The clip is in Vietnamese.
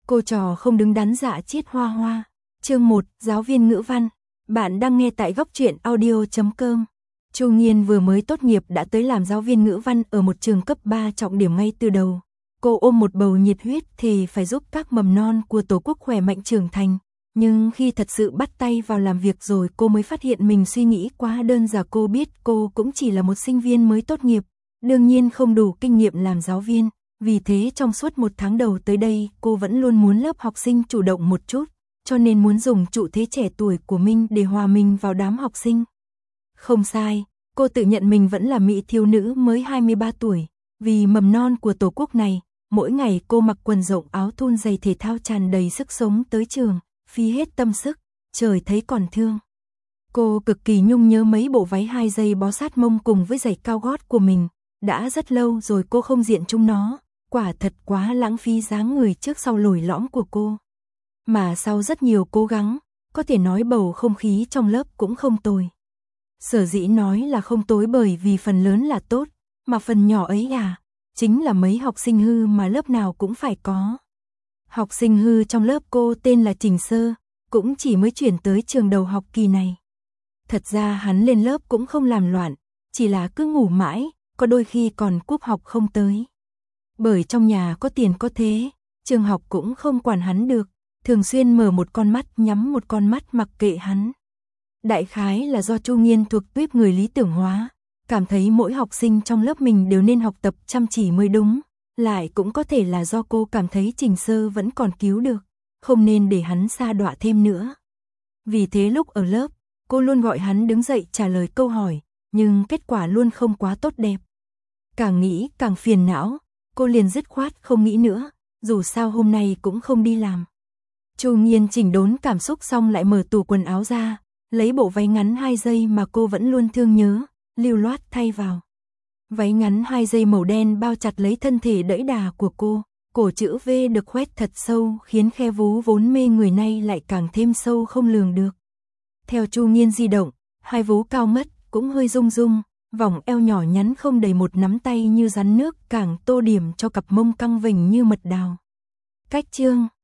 Cô trò không đứng đắn dạ chiết hoa hoa. Chương 1, giáo viên ngữ văn. Bạn đang nghe tại góc truyện audio.com. Chu Nghiên vừa mới tốt nghiệp đã tới làm giáo viên ngữ văn ở một trường cấp 3 trọng điểm ngay từ đầu. Cô ôm một bầu nhiệt huyết thì phải giúp các mầm non của Tổ quốc khỏe mạnh trưởng thành. Nhưng khi thật sự bắt tay vào làm việc rồi cô mới phát hiện mình suy nghĩ quá đơn giản. Cô biết cô cũng chỉ là một sinh viên mới tốt nghiệp, đương nhiên không đủ kinh nghiệm làm giáo viên. Vì thế trong suốt 1 tháng đầu tới đây cô vẫn luôn muốn lớp học sinh chủ động một chút, cho nên muốn dùng trụ thế trẻ tuổi của mình để hòa mình vào đám học sinh. Không sai, cô tự nhận mình vẫn là mỹ thiếu nữ mới 23 tuổi, vì mầm non của Tổ quốc này, mỗi ngày cô mặc quần rộng áo thun giày thể thao tràn đầy sức sống tới trường, phí hết tâm sức, trời thấy còn thương. Cô cực kỳ nhung nhớ mấy bộ váy 2 dây bó sát mông cùng với giày cao gót của mình, đã rất lâu rồi cô không diện chúng nó. Quả thật quá lãng phí dáng người trước sau lồi lõm của cô. Mà sau rất nhiều cố gắng, có thể nói bầu không khí trong lớp cũng không tồi. Sở dĩ nói là không tồi bởi vì phần lớn là tốt, mà phần nhỏ ấy chính là mấy học sinh hư mà lớp nào cũng phải có. Học sinh hư trong lớp cô tên là Trình Sơ, cũng chỉ mới chuyển tới trường đầu học kỳ này. Thật ra hắn lên lớp cũng không làm loạn, chỉ là cứ ngủ mãi, có đôi khi còn cúp học không tới. Bởi trong nhà có tiền có thế, trường học cũng không quản hắn được, thường xuyên mở một con mắt nhắm một con mắt mặc kệ hắn. Đại khái là do Chu Nghiên thuộc tuýp người lý tưởng hóa, cảm thấy mỗi học sinh trong lớp mình đều nên học tập chăm chỉ mới đúng, lại cũng có thể là do cô cảm thấy Trình Sơ vẫn còn cứu được, không nên để hắn sa đọa thêm nữa. Vì thế lúc ở lớp, cô luôn gọi hắn đứng dậy trả lời câu hỏi, nhưng kết quả luôn không quá tốt đẹp. Càng nghĩ càng phiền não. Cô liền dứt khoát không nghĩ nữa, dù sao hôm nay cũng không đi làm. Chu Nghiên chỉnh đốn cảm xúc xong lại mở tủ quần áo ra, lấy bộ váy ngắn 2 dây mà cô vẫn luôn thương nhớ, lưu loát thay vào. Váy ngắn 2 dây màu đen bao chặt lấy thân thể đẫy đà của cô, cổ chữ V được khoét thật sâu khiến khe vú vốn mê người nay lại càng thêm sâu không lường được. Theo Chu Nghiên di động, 2 vú cao mất, cũng hơi rung rung. Vòng eo nhỏ nhắn không đầy một nắm tay như rắn nước càng tô điểm cho cặp mông căng vành như mật đào. Cách chương